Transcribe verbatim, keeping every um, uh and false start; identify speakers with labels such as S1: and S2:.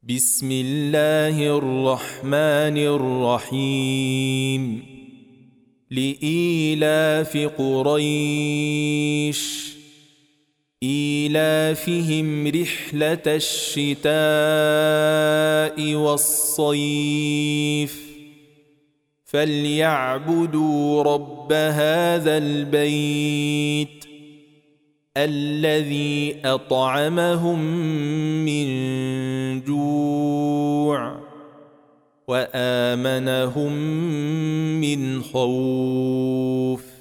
S1: بسم الله الرحمن الرحيم لإيلاف قريش إيلافهم رحلة الشتاء والصيف فليعبدوا رب هذا البيت الذي أطعمهم من جوع وآمنهم من خوف.